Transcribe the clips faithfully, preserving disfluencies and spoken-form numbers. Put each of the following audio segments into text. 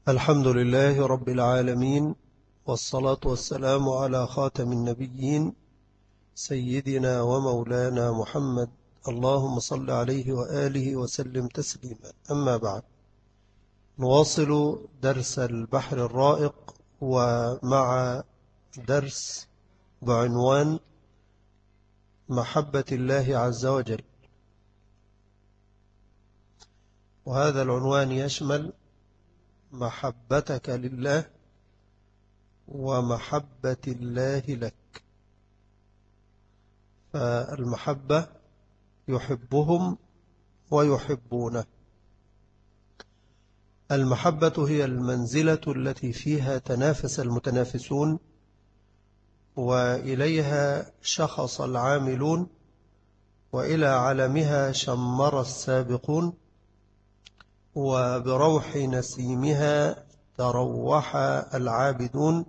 الحمد لله رب العالمين، والصلاة والسلام على خاتم النبيين سيدنا ومولانا محمد. اللهم صل عليه وآله وسلم تسليما. أما بعد، نواصل درس البحر الرائق، ومع درس بعنوان محبة الله عز وجل. وهذا العنوان يشمل محبتك لله ومحبة الله لك. فالمحبة يحبهم ويحبونه. المحبة هي المنزلة التي فيها تنافس المتنافسون، وإليها شخص العاملون، وإلى علمها شمر السابقون، وبروح نسيمها تروح العابدون.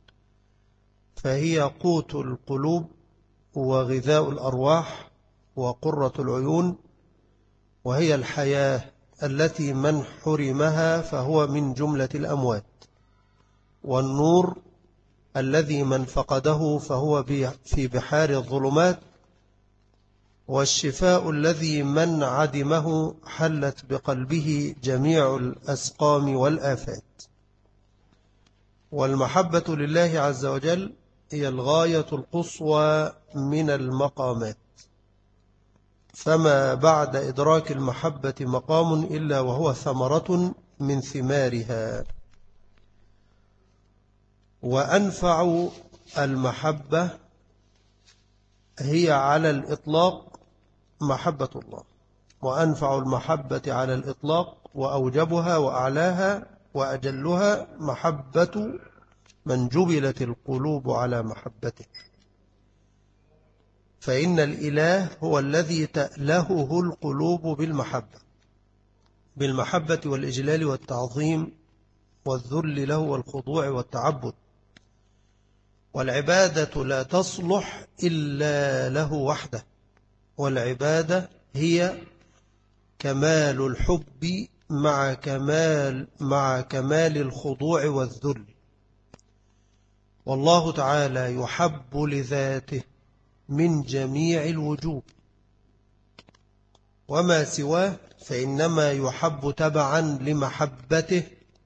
فهي قوت القلوب وغذاء الأرواح وقرة العيون، وهي الحياة التي من حرمها فهو من جملة الأموات، والنور الذي من فقده فهو في بحار الظلمات، والشفاء الذي من عدمه حلت بقلبه جميع الأسقام والآفات. والمحبة لله عز وجل هي الغاية القصوى من المقامات، فما بعد إدراك المحبة مقام إلا وهو ثمرة من ثمارها. وأنفع المحبة هي على الإطلاق محبة الله، وأنفع المحبة على الإطلاق وأوجبها وأعلاها وأجلها محبة من جبلت القلوب على محبته. فإن الإله هو الذي تألهه القلوب بالمحبة بالمحبة والإجلال والتعظيم والذل له والخضوع والتعبد. والعبادة لا تصلح إلا له وحده، والعبادة هي كمال الحب مع كمال مع كمال الخضوع والذل. والله تعالى يحب لذاته من جميع الوجوه، وما سواه فإنما يحب تبعا لمحبته.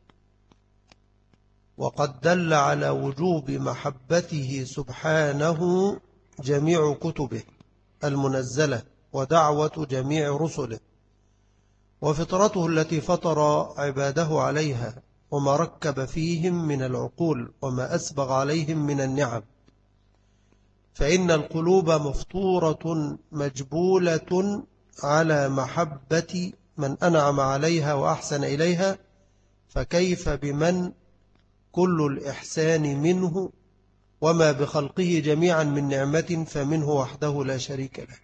وقد دل على وجوب محبته سبحانه جميع كتبه المنزلة، ودعوة جميع رسله، وفطرته التي فطر عباده عليها، وما ركب فيهم من العقول، وما أسبغ عليهم من النعم. فإن القلوب مفطورة مجبولة على محبة من أنعم عليها وأحسن إليها، فكيف بمن كل الإحسان منه، وما بخلقه جميعا من نعمة فمنه وحده لا شريك له.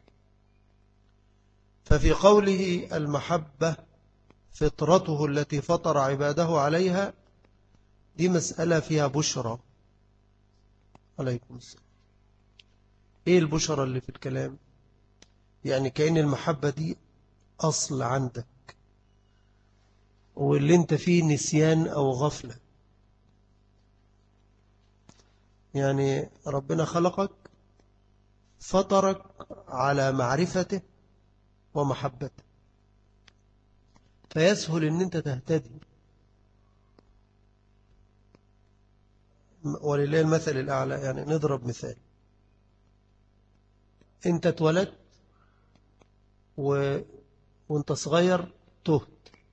ففي قوله المحبة فطرته التي فطر عباده عليها، دي مسألة فيها بشرى. عليكم السلام. ايه البشرى اللي في الكلام؟ يعني كأن المحبة دي أصل عندك، واللي انت فيه نسيان أو غفلة. يعني ربنا خلقك فطرك على معرفته ومحبته، فيسهل ان انت تهتدي. ولله المثل الأعلى. يعني نضرب مثال: انت اتولدت و... وانت صغير تهت،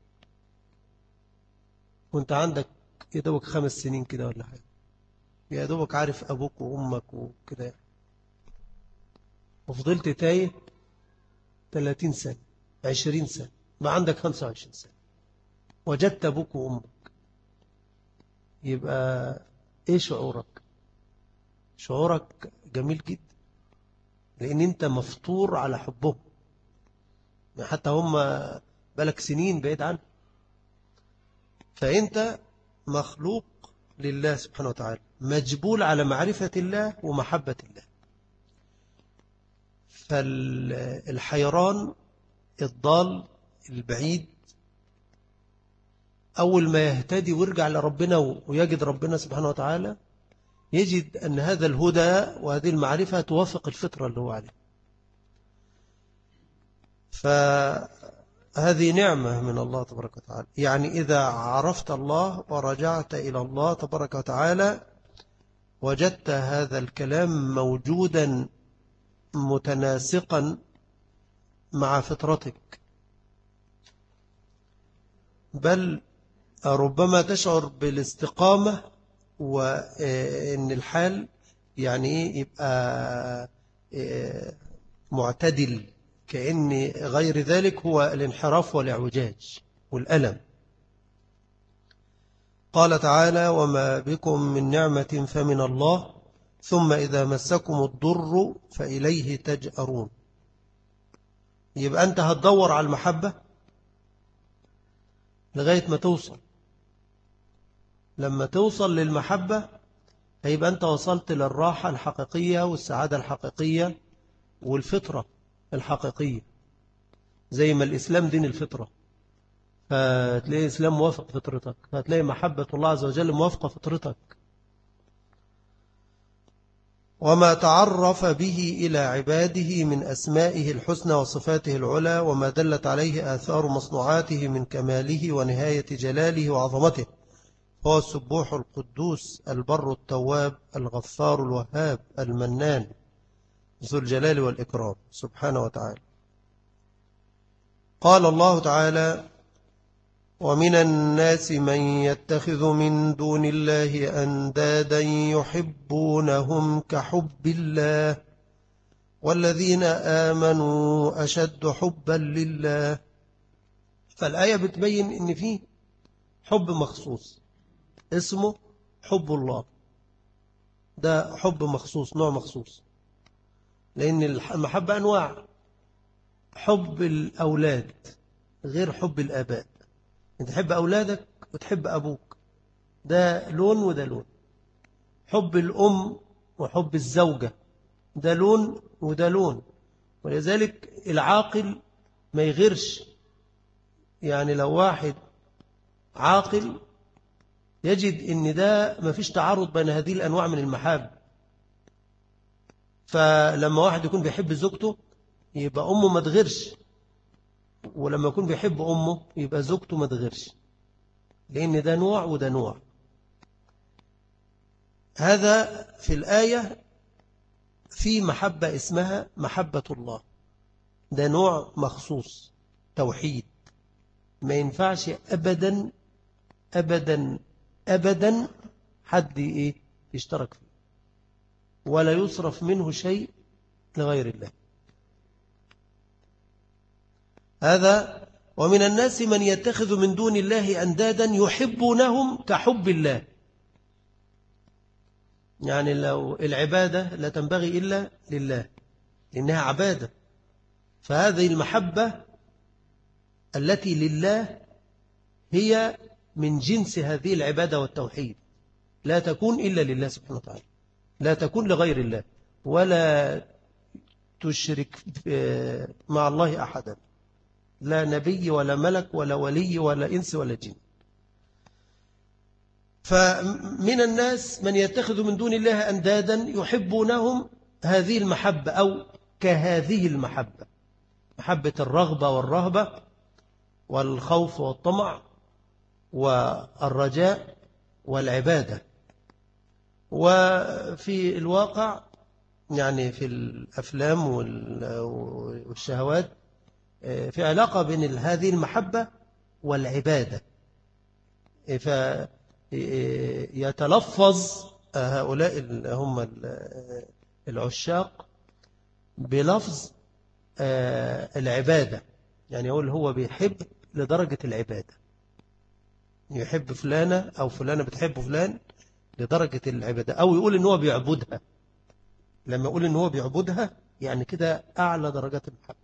وانت عندك يا دوبك خمس سنين كده ولا حاجة، يا دوبك عارف أبوك وأمك وكده يعني. وفضلت تايه ثلاثين سنة، عشرين سنة، ما عندك خمسة وعشرين سنة، وجدت أبوك وأمك. يبقى إيه شعورك؟ شعورك جميل جدا، لأن أنت مفطور على حبهم. حتى هم بالك سنين بعيد عنه، فأنت مخلوق لله سبحانه وتعالى، مجبول على معرفة الله ومحبة الله. فالحيران الضال البعيد أول ما يهتدي ويرجع لربنا ويجد ربنا سبحانه وتعالى يجد أن هذا الهدى وهذه المعرفة توافق الفطرة اللي هو عليه. فهذه نعمة من الله تبارك وتعالى. يعني إذا عرفت الله ورجعت إلى الله تبارك وتعالى وجدت هذا الكلام موجودا متناسقا مع فطرتك، بل ربما تشعر بالاستقامة وإن الحال يعني يبقى معتدل، كأن غير ذلك هو الانحراف والاعوجاج والألم. قال تعالى: وما بكم من نعمة فمن الله ثم إذا مسكم الضر فإليه تجأرون. يبقى أنت هتدور على المحبة لغاية ما توصل. لما توصل للمحبة هيبقى أنت وصلت للراحة الحقيقية والسعادة الحقيقية والفطرة الحقيقية، زي ما الإسلام دين الفطرة، فتلاقي الإسلام موافق فطرتك، فتلاقي محبة الله عز وجل موافقة فطرتك. وما تعرف به إلى عباده من أسمائه الحسنى وصفاته العلى وما دلت عليه آثار مصنوعاته من كماله ونهاية جلاله وعظمته، هو السبوح القدوس البر التواب الغفار الوهاب المنان ذو الجلال والإكرام سبحانه وتعالى. قال الله تعالى: ومن الناس من يتخذ من دون الله أندادا يحبونهم كحب الله والذين آمنوا أشد حبا لله. فالآية بتبين إن فيه حب مخصوص اسمه حب الله، ده حب مخصوص، نوع مخصوص، لأن المحبة أنواع. حب الأولاد غير حب الآباء. أنت تحب أولادك وتحب أبوك، ده لون وده لون. حب الأم وحب الزوجة ده لون وده لون. ولذلك العاقل ما يغيرش. يعني لو واحد عاقل يجد ان ده ما فيش تعارض بين هذه الأنواع من المحاب. فلما واحد يكون بيحب زوجته يبقى أمه ما تغيرش، ولما يكون بيحب أمه يبقى زوجته ما تغيرش، لأن ده نوع وده نوع. هذا في الآية في محبة اسمها محبة الله، ده نوع مخصوص توحيد، ما ينفعش أبدا أبدا أبدا حد إيه يشترك فيه، ولا يصرف منه شيء لغير الله. هذا ومن الناس من يتخذ من دون الله أندادا يحبونهم كحب الله. يعني لو العبادة لا تنبغي إلا لله لأنها عبادة، فهذه المحبة التي لله هي من جنس هذه العبادة والتوحيد، لا تكون إلا لله سبحانه وتعالى، لا تكون لغير الله، ولا تشرك مع الله أحدا، لا نبي ولا ملك ولا ولي ولا إنس ولا جن. فمن الناس من يتخذ من دون الله أندادا يحبونهم، هذه المحبة أو كهذه المحبة، محبة الرغبة والرهبة والخوف والطمع والرجاء والعبادة. وفي الواقع يعني في الأفلام والشهوات في علاقة بين هذه المحبة والعبادة، فيتلفظ هؤلاء هم العشاق بلفظ العبادة، يعني يقول هو بيحب لدرجة العبادة، يحب فلانة أو فلانة بتحب فلان لدرجة العبادة، أو يقول إن هو بيعبدها. لما يقول إن هو بيعبدها يعني كده أعلى درجات المحبة.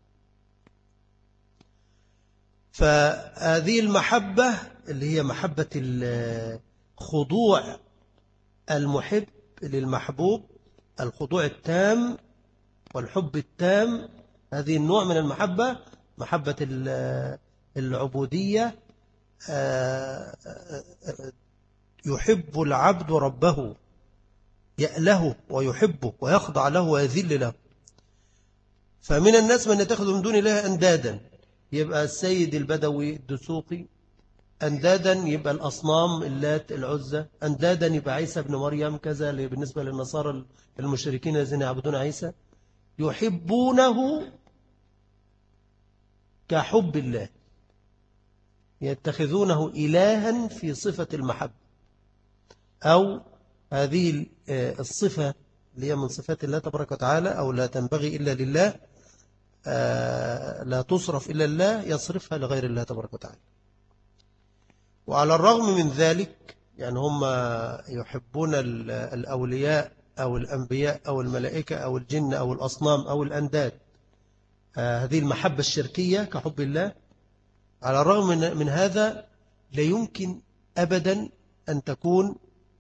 فهذه المحبة اللي هي محبة الخضوع المحب للمحبوب، الخضوع التام والحب التام، هذه النوع من المحبة محبة العبودية يحب العبد ربه، يأله ويحبه ويخضع له ويذل له. فمن الناس من يتخذ من دون الله أندادا، يبقى السيد البدوي الدسوقي، أندادا يبقى الأصنام اللات العزة، أندادا يبقى عيسى بن مريم، كذا بالنسبة للنصارى المشركين الذين يعبدون عيسى، يحبونه كحب الله، يتخذونه إلها في صفة المحبة، أو هذه الصفة اللي هي من صفات الله تبارك وتعالى، أو لا تنبغي إلا لله، لا تصرف إلا الله، يصرفها لغير الله تبارك وتعالى. وعلى الرغم من ذلك يعني هم يحبون الأولياء أو الأنبياء أو الملائكة أو الجن أو الأصنام أو الأنداد، هذه المحبة الشركية كحب الله. على الرغم من هذا لا يمكن أبدا أن تكون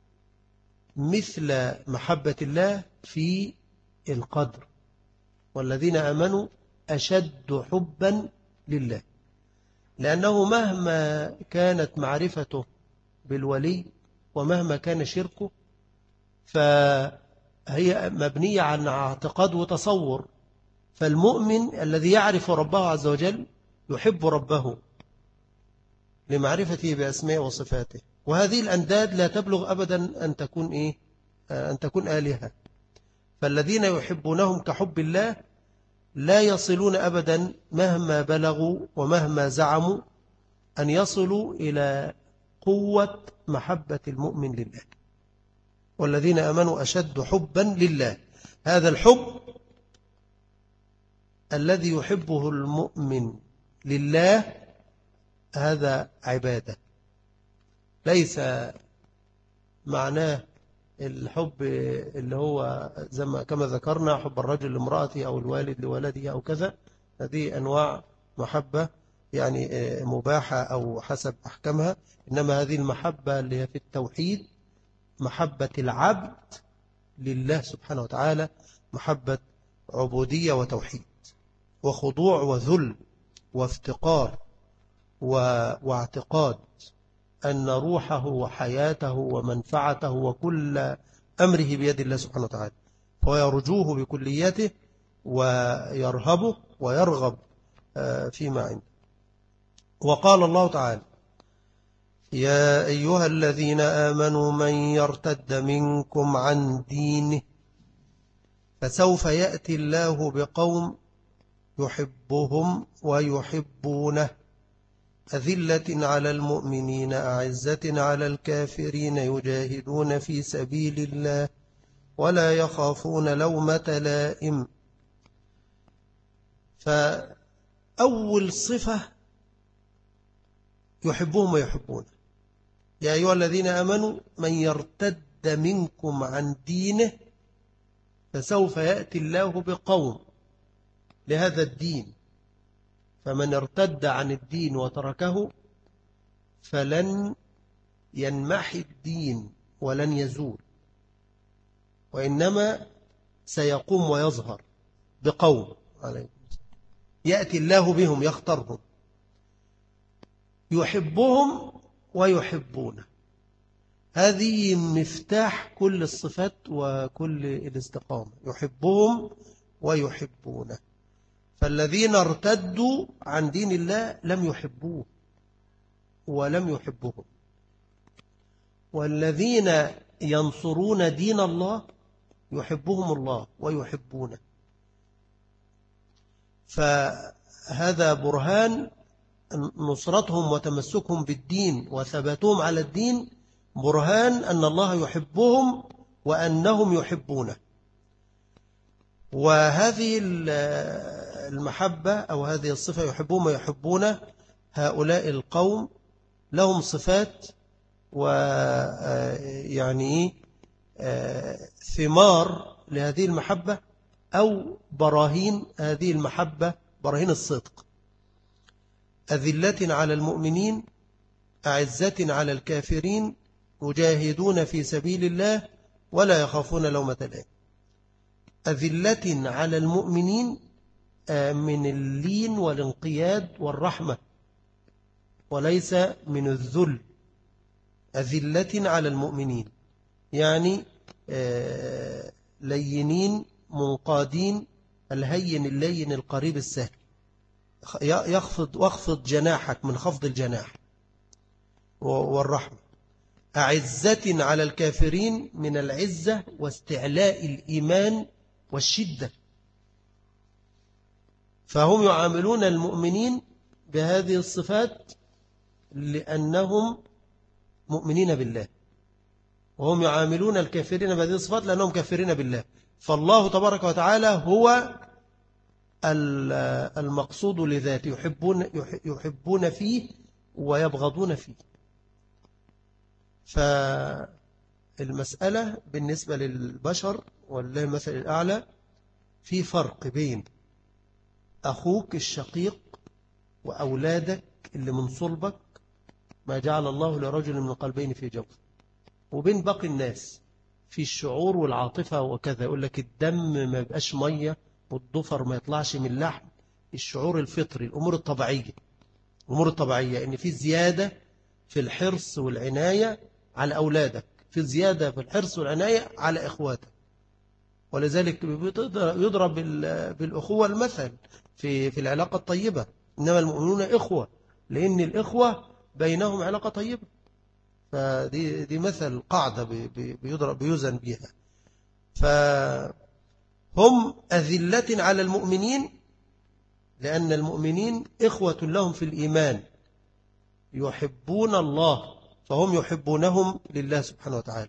مثل محبة الله في القدر، والذين آمنوا أشد حبا لله، لأنه مهما كانت معرفته بالولي ومهما كان شركه فهي مبنية عن اعتقاد وتصور. فالمؤمن الذي يعرف ربه عز وجل يحب ربه لمعرفته بأسماء وصفاته، وهذه الأنداد لا تبلغ أبدا أن تكون إيه؟ أن تكون آلهة. فالذين يحبونهم كحب الله لا يصلون أبدا مهما بلغوا ومهما زعموا أن يصلوا إلى قوة محبة المؤمن لله. والذين آمنوا أشد حبا لله، هذا الحب الذي يحبه المؤمن لله هذا عبادة، ليس معناه الحب اللي هو زي ما كما ذكرنا حب الرجل لامرأته أو الوالد لولده أو كذا، هذه أنواع محبة يعني مباحة أو حسب أحكامها. إنما هذه المحبة اللي هي في التوحيد محبة العبد لله سبحانه وتعالى، محبة عبودية وتوحيد وخضوع وذل وافتقار واعتقاد أن روحه وحياته ومنفعته وكل أمره بيد الله سبحانه وتعالى، ويرجوه بكليته ويرهبه ويرغب فيما عنده. وقال الله تعالى: يا أيها الذين آمنوا من يرتد منكم عن دينه فسوف يأتي الله بقوم يحبهم ويحبونه أذلة على المؤمنين أعزة على الكافرين يجاهدون في سبيل الله ولا يخافون لومة لائم. فأول صفة يحبهم ويحبونه. يا أيها الذين آمنوا من يرتد منكم عن دينه فسوف يأتي الله بقوم لهذا الدين، فمن ارتد عن الدين وتركه فلن ينمحي الدين ولن يزول، وإنما سيقوم ويظهر بقوم عليكم يأتي الله بهم يختارهم يحبهم ويحبونه. هذه مفتاح كل الصفات وكل الاستقامة، يحبهم ويحبونه. فالذين ارتدوا عن دين الله لم يحبوه ولم يحبهم، والذين ينصرون دين الله يحبهم الله ويحبونه. فهذا برهان نصرتهم وتمسكهم بالدين وثباتهم على الدين، برهان أن الله يحبهم وأنهم يحبونه. وهذه المحبة أو هذه الصفة يحبون ويحبون هؤلاء القوم لهم صفات ويعني ثمار لهذه المحبة أو براهين هذه المحبة، براهين الصدق. أذلة على المؤمنين أعزة على الكافرين يجاهدون في سبيل الله ولا يخافون لومة لائم. أذلة على المؤمنين من اللين والانقياد والرحمة، وليس من الذل. أذلة على المؤمنين يعني لينين منقادين، الهين اللين القريب السهل، يخفض واخفض جناحك من خفض الجناح والرحمة. أعزة على الكافرين من العزة واستعلاء الإيمان والشدة. فهم يعاملون المؤمنين بهذه الصفات لأنهم مؤمنين بالله، وهم يعاملون الكافرين بهذه الصفات لأنهم كافرين بالله. فالله تبارك وتعالى هو المقصود لذاته، يحبون, يحبون فيه ويبغضون فيه. فالمسألة بالنسبة للبشر والله المثل الأعلى، في فرق بين أخوك الشقيق وأولادك اللي من صلبك ما جعل الله لرجل من قلبين في جوف، وبين باقي الناس في الشعور والعاطفة وكذا. يقول لك الدم ما يبقاش مية والضفر ما يطلعش من اللحم. الشعور الفطري، الأمور الطبيعية، الأمور الطبيعية إن في زيادة في الحرص والعناية على أولادك، في زيادة في الحرص والعناية على إخواتك. ولذلك يضرب بالأخوة المثل في في العلاقة الطيبة، إنما المؤمنون إخوة، لأن الإخوة بينهم علاقة طيبة. فدي دي مثل قاعدة بيضرب بيوزن بها. فهم أذلة على المؤمنين لأن المؤمنين إخوة لهم في الإيمان، يحبون الله فهم يحبونهم لله سبحانه وتعالى.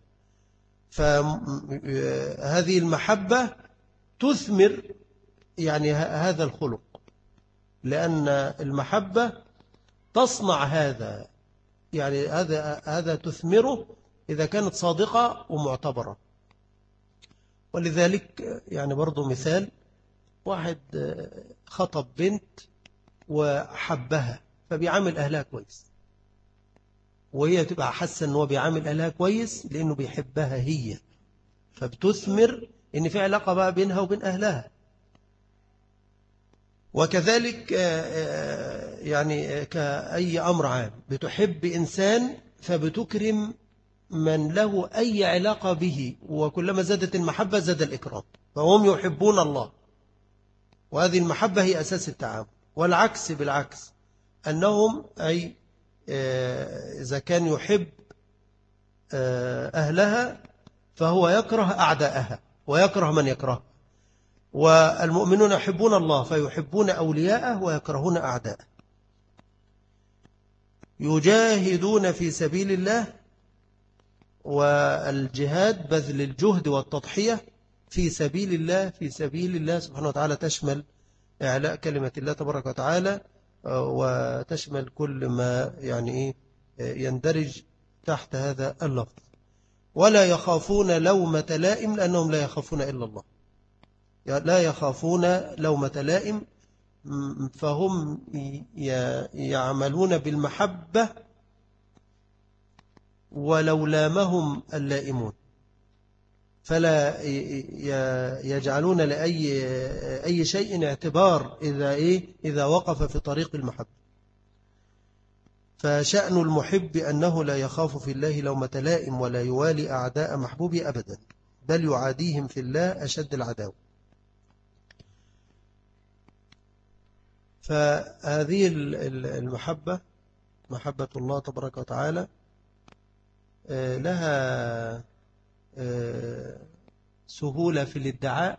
فهذه المحبة تثمر يعني هذا الخلق، لأن المحبة تصنع هذا، يعني هذا هذا تثمره إذا كانت صادقة ومعتبرة. ولذلك يعني برضو مثال، واحد خطب بنت وحبها فبيعامل أهلها كويس، وهي تبقى حاسة أنه بيعامل أهلها كويس لأنه بيحبها هي، فبتثمر أن في علاقة بقى بينها وبين أهلها. وكذلك يعني كأي أمر عام، بتحب إنسان فبتكرم من له أي علاقة به، وكلما زادت المحبة زاد الإكرام. فهم يحبون الله، وهذه المحبة هي أساس التعامل. والعكس بالعكس، أنهم أي إذا كان يحب أهلها فهو يكره أعداءها ويكره من يكره. والمؤمنون يحبون الله فيحبون أولياءه ويكرهون أعداءه. يجاهدون في سبيل الله، والجهاد بذل الجهد والتضحية في سبيل الله، في سبيل الله سبحانه وتعالى تشمل إعلاء كلمة الله تبارك وتعالى، وتشمل كل ما يعني يندرج تحت هذا اللفظ. ولا يخافون لومة لائم لأنهم لا يخافون إلا الله، لا يخافون لومة لائم، فهم يعملون بالمحبة ولو لامهم اللائمون، فلا يجعلون لأي أي شيء اعتبار إذا إيه إذا وقف في طريق المحبة. فشأن المحب أنه لا يخاف في الله لومة لائم ولا يوالي أعداء محبوبه أبدا، بل يعاديهم في الله أشد العداوة. فهذه المحبة، محبة الله تبارك وتعالى، لها سهولة في الادعاء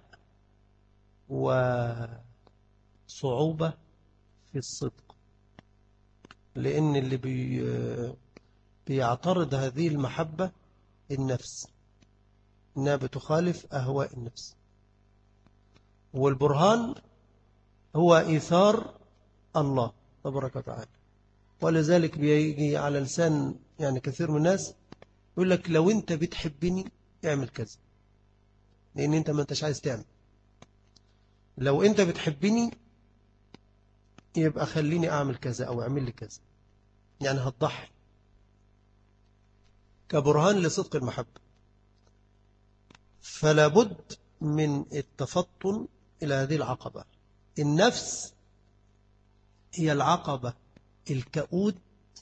وصعوبة في الصدق، لأن اللي بي بيعترض هذه المحبة النفس، إنها بتخالف أهواء النفس. والبرهان هو إيثار الله تبارك وتعالى. ولذلك بيجي على لسان يعني كثير من الناس يقول لك لو أنت بتحبني اعمل كذا، لأن أنت ما أنتش عايز تعمل. لو أنت بتحبني يبقى خليني أعمل كذا أو أعمل لي كذا، يعني هتضحي كبرهان لصدق المحبة. فلا بد من التفطن إلى هذه العقبة. النفس هي العقبة الكؤود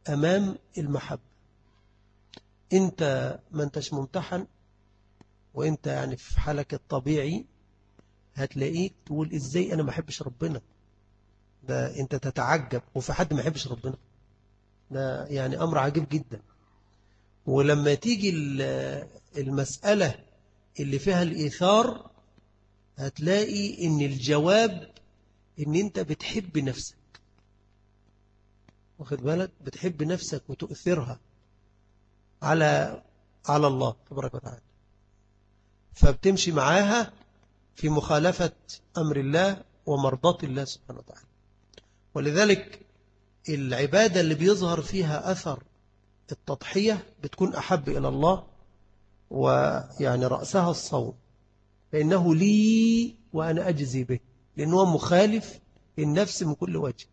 أمام المحبة. أنت ما أنتش ممتحن، وأنت يعني في حالك الطبيعي هتلاقيك تقول إزاي أنا ما أحبش ربنا؟ ده أنت تتعجب، وفي حد ما يحبش ربنا؟ ده يعني أمر عجيب جدا. ولما تيجي المسألة اللي فيها الإيثار هتلاقي إن الجواب إن أنت بتحب نفسك، واخد بالك؟ بتحب نفسك وتؤثرها على على الله تبارك وتعالى، فبتمشي معاها في مخالفة أمر الله ومرضاة الله سبحانه وتعالى. ولذلك العبادة اللي بيظهر فيها أثر التضحية بتكون أحب إلى الله، ويعني رأسها الصوم، فإنه لي وأنا أجزي به، لأنه مخالف للنفس من كل وجه.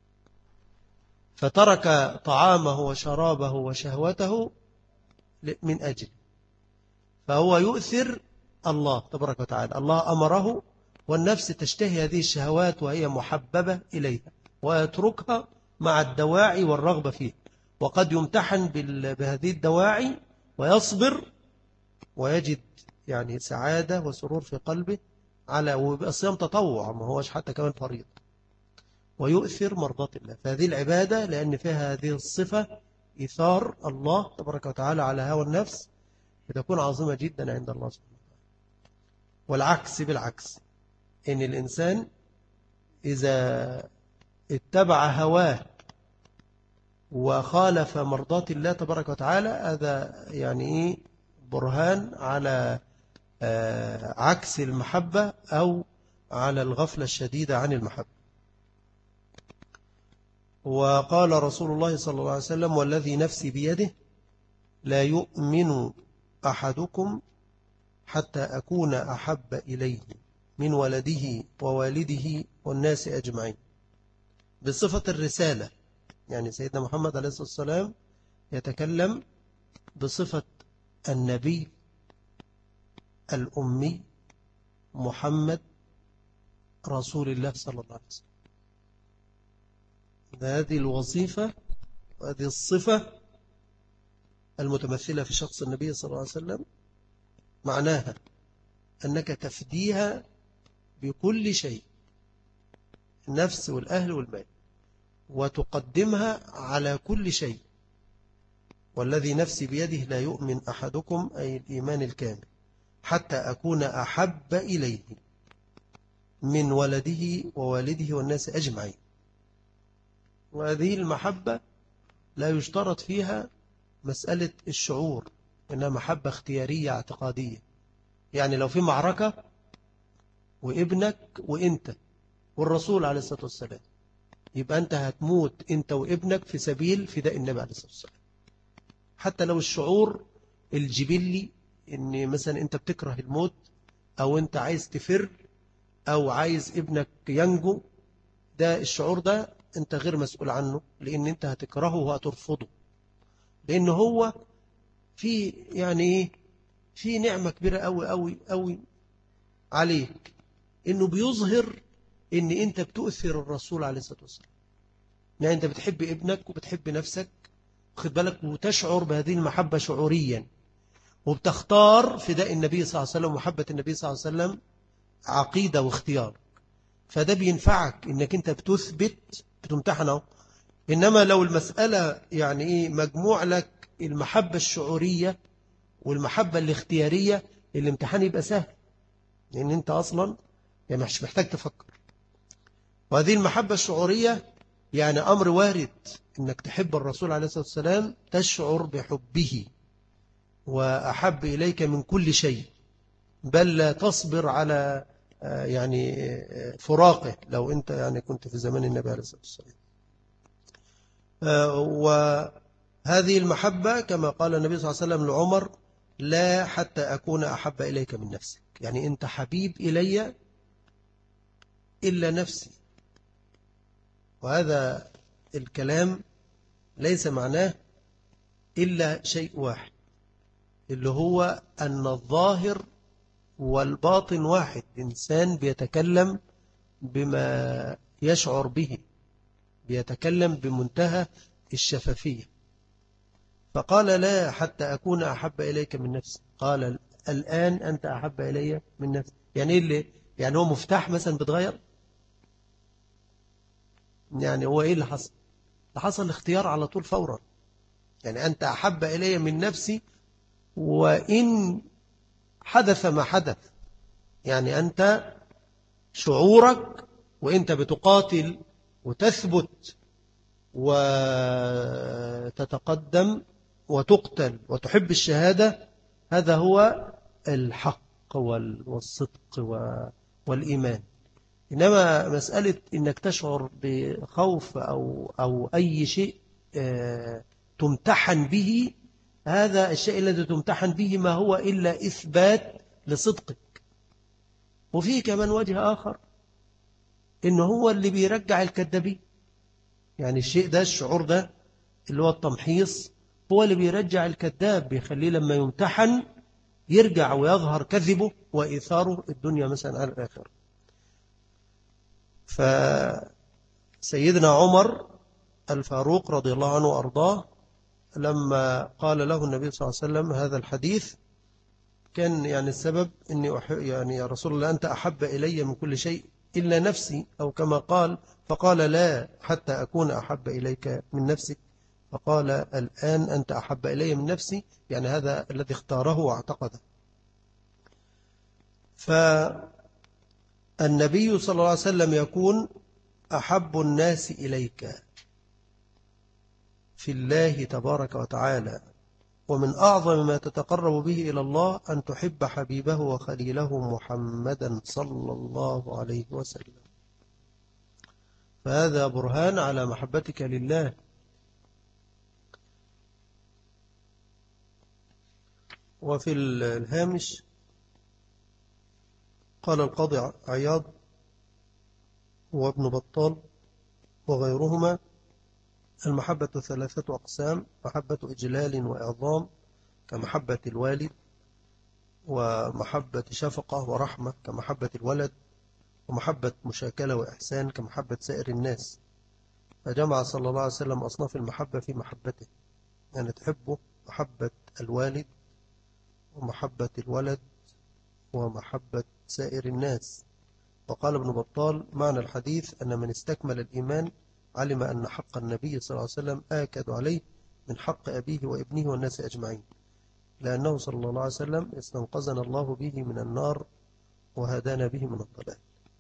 فترك طعامه وشرابه وشهوته من أجل، فهو يؤثر الله تبارك وتعالى. الله أمره، والنفس تشتهي هذه الشهوات وهي محببة إليها، ويتركها مع الدواعي والرغبة فيه. وقد يمتحن بهذه الدواعي ويصبر ويجد يعني سعادة وسرور في قلبه، على ويبقى الصيام تطوع، ما هوش حتى كمان فريض، ويؤثر مرضاة الله. فهذه العبادة لأن فيها هذه الصفة، إيثار الله تبارك وتعالى على هوى النفس، بتكون عظيمة جدا عند الله سبحانه وتعالى. والعكس بالعكس، إن الإنسان إذا اتبع هواه وخالف مرضاة الله تبارك وتعالى، هذا يعني إيه؟ برهان على عكس المحبة أو على الغفلة الشديدة عن المحبة. وقال رسول الله صلى الله عليه وسلم: والذي نفسي بيده لا يؤمن أحدكم حتى أكون أحب إليه من ولده ووالده والناس أجمعين، بصفة الرسالة. يعني سيدنا محمد عليه الصلاة والسلام يتكلم بصفة النبي الأمي محمد رسول الله صلى الله عليه وسلم. هذه الوظيفة وهذه الصفة المتمثلة في شخص النبي صلى الله عليه وسلم معناها أنك تفديها بكل شيء، النفس والأهل والمال، وتقدمها على كل شيء. والذي نفسي بيده لا يؤمن أحدكم، أي الإيمان الكامل، حتى أكون أحب إليه من ولده ووالده والناس أجمعين. وهذه المحبة لا يشترط فيها مسألة الشعور، إنها محبة اختيارية اعتقادية. يعني لو في معركة وابنك وإنت والرسول عليه الصلاة والسلام، يبقى أنت هتموت أنت وابنك في سبيل فداء النبي عليه الصلاة والسلام، حتى لو الشعور الجبلي إن مثلا أنت بتكره الموت، أو أنت عايز تفر، أو عايز ابنك ينجو، ده الشعور ده أنت غير مسؤول عنه، لأن أنت هتكرهه وهترفضه، لأن هو في يعني إيه، في نعمة كبيرة أوي أوي أوي عليك، إنه بيظهر إن أنت بتؤثر الرسول عليه الصلاة والسلام. يعني أنت بتحب ابنك وبتحب نفسك، خد بالك، وتشعر بهذه المحبة شعوريا، وبتختار فداء النبي صلى الله عليه وسلم ومحبة النبي صلى الله عليه وسلم عقيدة واختيار. فده بينفعك إنك أنت بتثبت، بتمتحنه. إنما لو المسألة يعني إيه مجموع لك المحبة الشعورية والمحبة الاختيارية، الامتحان يبقى سهل، لأن أنت أصلا يعني مش محتاج تفكر. وهذه المحبة الشعورية يعني أمر وارد، إنك تحب الرسول عليه الصلاة والسلام، تشعر بحبه وأحب إليك من كل شيء، بل لا تصبر على يعني فراقه لو أنت يعني كنت في زمان النبي عليه الصلاة والسلام. وهذه المحبة كما قال النبي صلى الله عليه وسلم لعمر: لا حتى أكون أحب إليك من نفسك. يعني أنت حبيب إلي إلا نفسي. وهذا الكلام ليس معناه إلا شيء واحد، اللي هو أن الظاهر والباطن واحد. إنسان بيتكلم بما يشعر به، بيتكلم بمنتهى الشفافية، فقال لا حتى أكون أحب إليك من نفسي. قال الآن أنت أحب إلي من نفسي. يعني إيه اللي يعني هو مفتاح مثلا بتغير؟ يعني هو إيه اللي حصل؟ اللي حصل اختيار على طول فورا. يعني أنت أحب إلي من نفسي وإن حدث ما حدث. يعني أنت شعورك وإنت بتقاتل وتثبت وتتقدم وتقتل وتحب الشهادة، هذا هو الحق والصدق والإيمان. إنما مسألة إنك تشعر بخوف أو, أو أي شيء تمتحن به، هذا الشيء الذي تمتحن به ما هو إلا إثبات لصدقك. وفيه كمان وجه آخر، إنه هو اللي بيرجع الكذابين. يعني الشيء ده، الشعور ده اللي هو التمحيص، هو اللي بيرجع الكذاب، بيخليه لما يمتحن يرجع ويظهر كذبه وإيثاره الدنيا مثلا على الآخر. فسيدنا عمر الفاروق رضي الله عنه وأرضاه لما قال له النبي صلى الله عليه وسلم هذا الحديث، كان يعني السبب إني يعني يا رسول الله أنت أحب إلي من كل شيء إلا نفسي، أو كما قال، فقال لا حتى أكون أحب إليك من نفسك. فقال الآن أنت أحب إلي من نفسي، يعني هذا الذي اختاره واعتقده. فالنبي صلى الله عليه وسلم يكون أحب الناس إليك في الله تبارك وتعالى، ومن أعظم ما تتقرب به إلى الله أن تحب حبيبه وخليله محمدا صلى الله عليه وسلم. فهذا برهان على محبتك لله. وفي الهامش قال القاضي عياض وابن بطال وغيرهما: المحبة ثلاثة أقسام: محبة إجلال وإعظام كمحبة الوالد، ومحبة شفقة ورحمة كمحبة الولد، ومحبة مشاكلة وإحسان كمحبة سائر الناس. فجمع صلى الله عليه وسلم أصناف المحبة في محبته، يعني تحبه محبة الوالد ومحبة الولد ومحبة سائر الناس. وقال ابن بطال: معنى الحديث أن من استكمل الإيمان علم أن حق النبي صلى الله عليه وسلم آكد عليه من حق أبيه وابنه والناس أجمعين، لأنه صلى الله عليه وسلم استنقذنا الله به من النار وهدانا به من الضلال.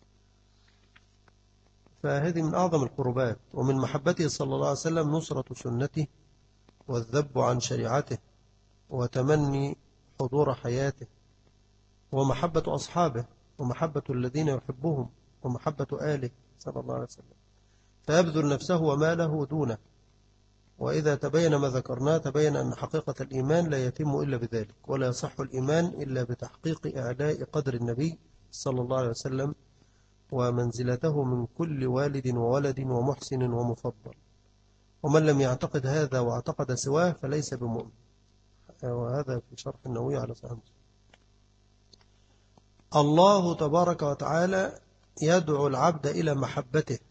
فهذه من أعظم القربات. ومن محبته صلى الله عليه وسلم نصرة سنته والذب عن شريعته وتمني حضور حياته، ومحبة أصحابه، ومحبة الذين يحبهم، ومحبة آله صلى الله عليه وسلم، فيبذل نفسه وماله دونه. وإذا تبين ما ذكرناه تبين أن حقيقة الإيمان لا يتم إلا بذلك، ولا يصح الإيمان إلا بتحقيق إعلاء قدر النبي صلى الله عليه وسلم ومنزلته من كل والد وولد ومحسن ومفضل. ومن لم يعتقد هذا واعتقد سواه فليس بمؤمن. وهذا في شرح النووي على صحيح مسلم. الله تبارك وتعالى يدعو العبد إلى محبته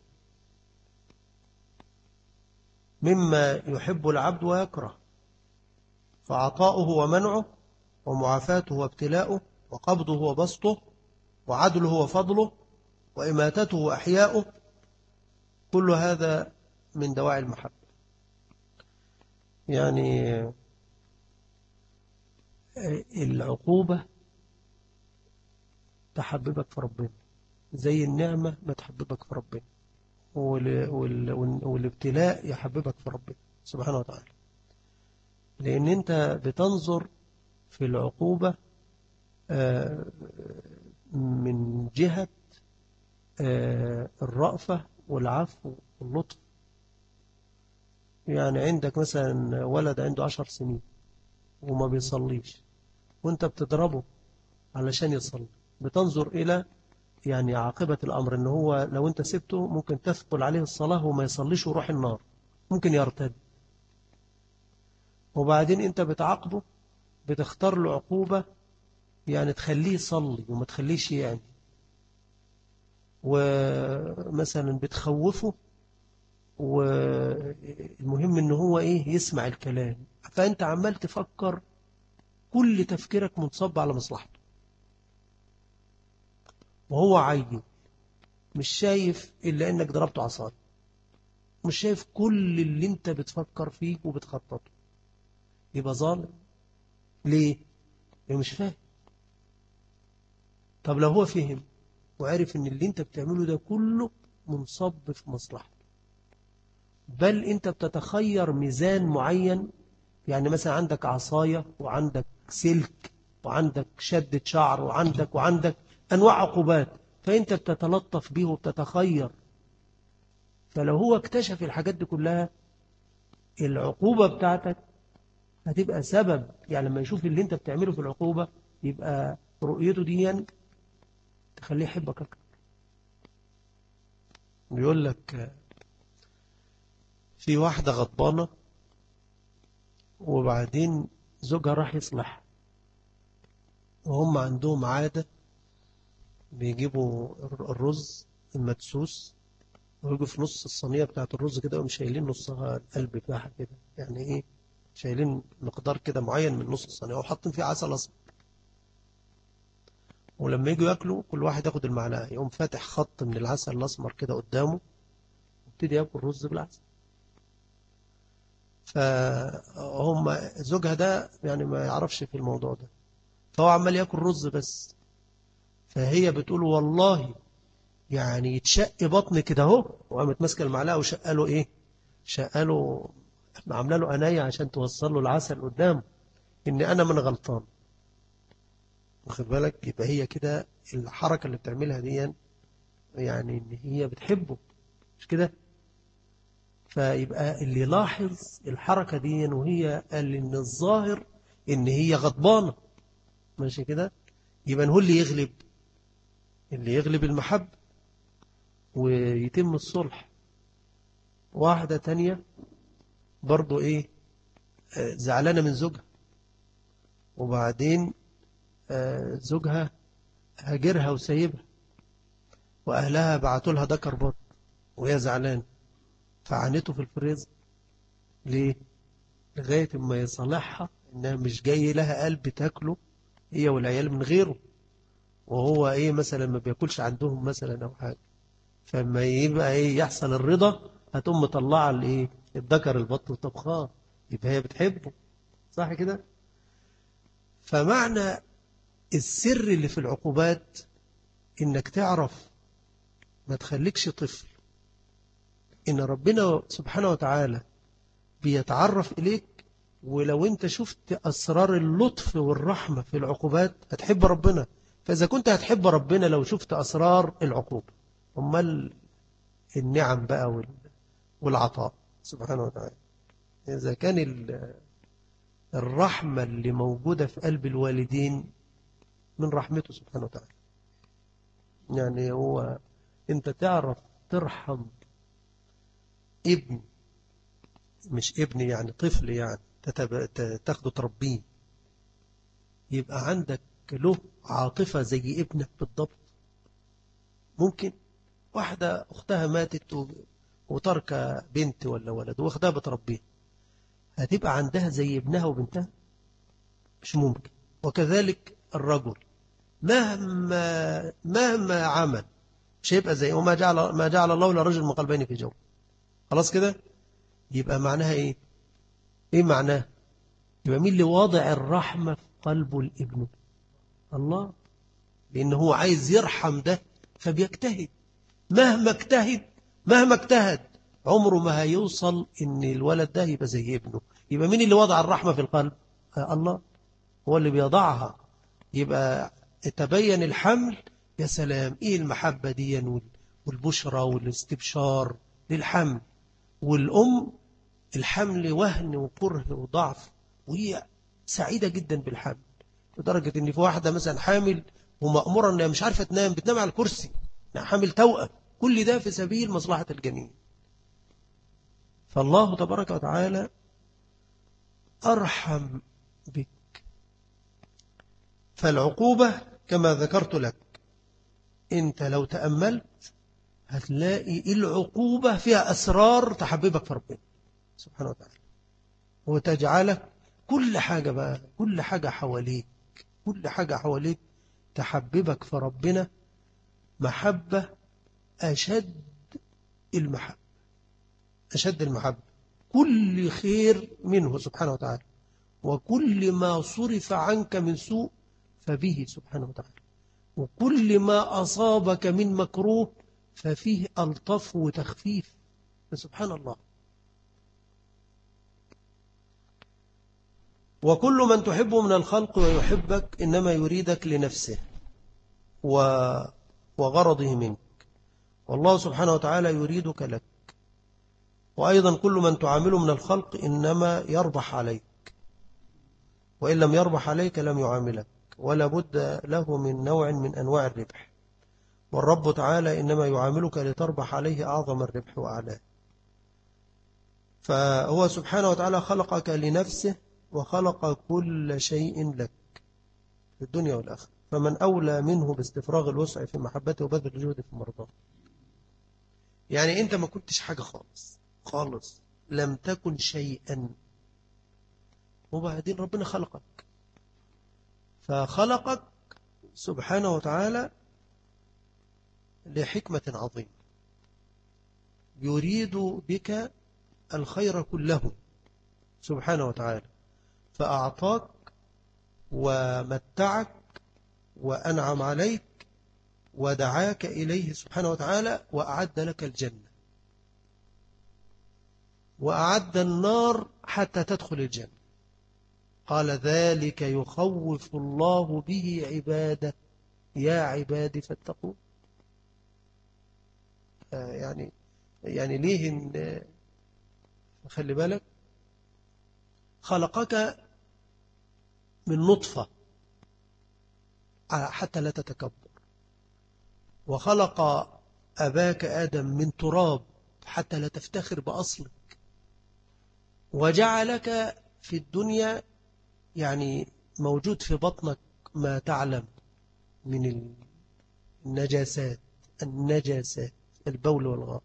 مما يحب العبد ويكره، فعطاؤه ومنعه، ومعافاته وابتلاؤه، وقبضه وبسطه، وعدله وفضله، وإماتته وأحياؤه، كل هذا من دواعي المحبة. يعني العقوبة تحببك في ربنا زي النعمة ما تحببك في ربنا، والابتلاء يحببك في ربنا سبحانه وتعالى، لأن أنت بتنظر في العقوبة من جهة الرأفة والعفو واللطف. يعني عندك مثلا ولد عنده عشر سنين وما بيصليش، وانت بتضربه علشان يصلي، بتنظر إلى يعني عاقبة الأمر إن هو لو انت سبته ممكن تثقل عليه الصلاة وما يصليش ويروح النار، ممكن يرتد. وبعدين انت بتعاقبه، بتختار له عقوبة يعني تخليه يصلي وما تخليش يعني، ومثلا بتخوفه والمهم إن هو إيه يسمع الكلام، فأنت عمال تفكر كل تفكيرك منصب على مصلحته، وهو عيل مش شايف إلا إنك ضربته عصاية، مش شايف كل اللي انت بتفكر فيه وبتخططه، يبقى ظالم. ليه؟ يبقى مش فاهم. طب لو هو فهم وعرف ان اللي انت بتعمله ده كله منصب في مصلحته، بل انت بتتخير ميزان معين، يعني مثلا عندك عصاية وعندك سلك وعندك شدة شعر وعندك وعندك أنواع عقوبات، فأنت بتتلطف بيه وبتتخير. فلو هو اكتشف الحاجات دي كلها، العقوبة بتاعتك هتبقى سبب، يعني لما يشوف اللي انت بتعمله في العقوبة يبقى رؤيته دي تخليه يحبك أكتر. بيقول لك في واحدة غضبانة وبعدين زوجها راح يصلح، وهم عندهم عادة بيجيبوا الرز المدسوس ويجوا في نص الصينية بتاعت الرز كده ومش شايلين نصها القلب بتاعها كده، يعني ايه، شايلين مقدار كده معين من نص الصينية وحاطين فيه عسل أسمر، ولما يجوا ياكلوا كل واحد ياخد المعلقة يقوم فاتح خط من العسل الأسمر كده قدامه وابتدي ياكل رز بالعسل. فهم زوجها ده يعني ما يعرفش في الموضوع ده، فهو عمال ياكل رز بس، فهي بتقول والله يعني يتشق بطني كده اهو، وقامت ماسكه المعلقه وشقاله ايه، شقاله عامله له عينيا عشان توصل له العسل قدامه، ان انا من غلطان. واخد بالك؟ يبقى هي كده الحركه اللي بتعملها دي يعني ان هي بتحبه، مش كده؟ فيبقى اللي لاحظ الحركه دي وهي قال ان الظاهر ان هي غضبانه، ماشي كده، يبقى هو اللي يغلب، اللي يغلب المحبه ويتم الصلح. واحده تانية برضو ايه، زعلانه من زوجها، وبعدين زوجها هاجرها وسايبها، وأهلها بعتوا لها دكر بط وهي زعلانة، فعانته في الفريزر. ليه؟ لغاية ما يصالحها إنها مش جاي لها قلب تاكله هي والعيال من غيره، وهو إيه مثلا ما بياكلش عندهم مثلا أو حاجة، فما يبقى إيه يحصل الرضا هتقوم مطلعة الإيه الدكر البط وطبخاه، يبقى هي بتحبه، صح كده؟ فمعنى السر اللي في العقوبات إنك تعرف ما تخليكش طفل، إن ربنا سبحانه وتعالى بيتعرف إليك، ولو أنت شفت أسرار اللطف والرحمة في العقوبات هتحب ربنا. فإذا كنت هتحب ربنا لو شفت أسرار العقوبة، أمال النعم بقى والعطاء سبحانه وتعالى. إذا كان الرحمة اللي موجودة في قلب الوالدين من رحمته سبحانه وتعالى، يعني هو أنت تعرف ترحم ابن، مش ابن يعني طفل، يعني تاخده تربيه يبقى عندك له عاطفة زي ابنك بالضبط. ممكن واحدة أختها ماتت وترك بنت ولا ولد واخدها بتربيه، هتبقى عندها زي ابنها وبنتها؟ مش ممكن. وكذلك الرجل مهما مهما عمل مش هيبقى زي وما جعل ما جعل الله لرجل من قلبين في جو. خلاص كده، يبقى معناها ايه؟ ايه معناه؟ يبقى مين اللي واضع الرحمة في قلبه الابن؟ الله، لأنه هو عايز يرحم ده فبيجتهد، مهما اجتهد مهما اجتهد عمره ما هيوصل ان الولد ده يبقى زي ابنه. يبقى مين اللي وضع الرحمة في القلب؟ آه الله، هو اللي بيضعها. يبقى تبين الحمل، يا سلام ايه المحبة دي والبشرى والاستبشار للحمل، والأم الحمل وهن وكره وضعف وهي سعيدة جدا بالحمل، لدرجة ان في واحدة مثلا حامل ومأمورة انها مش عارفة تنام، بتنام على الكرسي، حامل توأم، كل ده في سبيل مصلحة الجنين. فالله تبارك وتعالى أرحم بك. فالعقوبة كما ذكرت لك، أنت لو تأملت هتلاقي العقوبة فيها أسرار تحببك في ربنا سبحانه وتعالى، وتجعلك كل حاجة بقى كل حاجة حواليك كل حاجة حواليك تحببك في ربنا محبة أشد المحبة أشد المحبة، كل خير منه سبحانه وتعالى، وكل ما صرف عنك من سوء فبه سبحانه وتعالى، وكل ما أصابك من مكروه ففيه ألطف وتخفيف سبحان الله. وكل من تحبه من الخلق ويحبك إنما يريدك لنفسه وغرضه منك، والله سبحانه وتعالى يريدك لك. وأيضا كل من تعامله من الخلق إنما يربح عليك، وإن لم يربح عليك لم يعاملك، ولا بد له من نوع من أنواع الربح. والرب تعالى إنما يعاملك لتربح عليه أعظم الربح وأعلاه. فهو سبحانه وتعالى خلقك لنفسه وخلق كل شيء لك في الدنيا والآخرة، فمن أولى منه باستفراغ الوسع في محبته وبذل الجهد في مرضاه. يعني أنت ما كنتش حاجة خالص خالص، لم تكن شيئا، وبعدين ربنا خلقك، فخلقك سبحانه وتعالى لحكمة عظيمة، يريد بك الخير كله سبحانه وتعالى، فأعطاك ومتعك وأنعم عليك ودعاك إليه سبحانه وتعالى، وأعد لك الجنة، وأعد النار حتى تدخل الجنة. قال ذلك يخوف الله به عباده يا عبادي فاتقون. آه يعني يعني ليه إن خلي بالك خلقك من نطفة حتى لا تتكبر، وخلق أباك آدم من تراب حتى لا تفتخر بأصلك، وجعلك في الدنيا يعني موجود في بطنك ما تعلم من النجاسات النجاسات البول والغائط،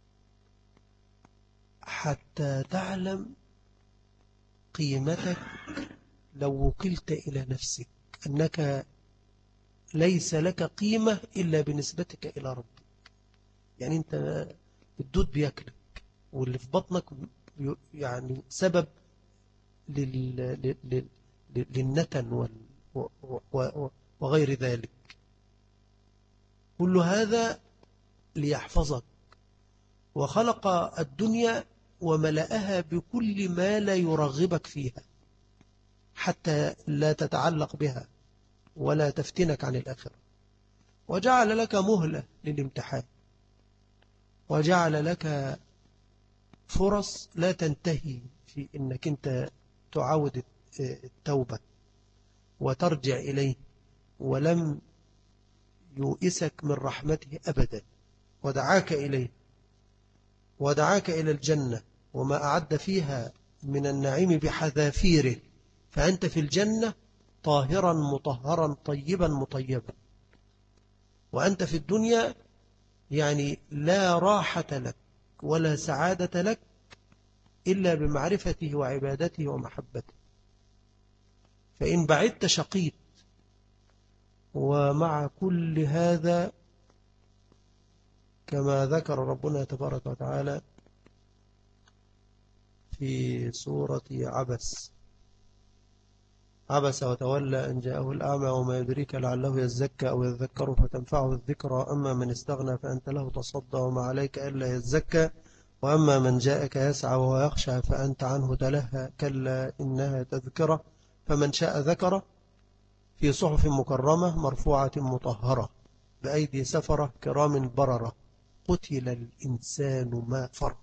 حتى تعلم قيمتك لو وكلت إلى نفسك، أنك ليس لك قيمة إلا بنسبتك إلى ربك. يعني أنت الدود بيأكلك، واللي في بطنك يعني سبب لل... لل... للنتن وال... و... و... وغير ذلك، كل هذا ليحفظك. وخلق الدنيا وملأها بكل ما لا يرغبك فيها حتى لا تتعلق بها ولا تفتنك عن الآخرة، وجعل لك مهلة للامتحان، وجعل لك فرص لا تنتهي في إنك أنت تعاود التوبة وترجع إليه، ولم يؤسك من رحمته أبدا، ودعاك إليه ودعاك إلى الجنة وما أعد فيها من النعيم بحذافيره، فأنت في الجنة طاهرا مطهرا طيبا مطيبا، وأنت في الدنيا يعني لا راحة لك ولا سعادة لك إلا بمعرفته وعبادته ومحبته، فإن بعدت شقيت. ومع كل هذا كما ذكر ربنا تبارك وتعالى في سورة عبس: عبس وتولى أن جاءه الأعمى وما يدريك لعله يزكى أو يذكر فتنفعه الذكرى، أما من استغنى فأنت له تصدى وما عليك إلا يزكى، وأما من جاءك يسعى وهو يخشى فأنت عنه تلهى، كلا إنها تذكرة فمن شاء ذكره، في صحف مكرمة مرفوعة مطهرة بأيدي سفرة كرام بررة، قتل الإنسان ما فرط.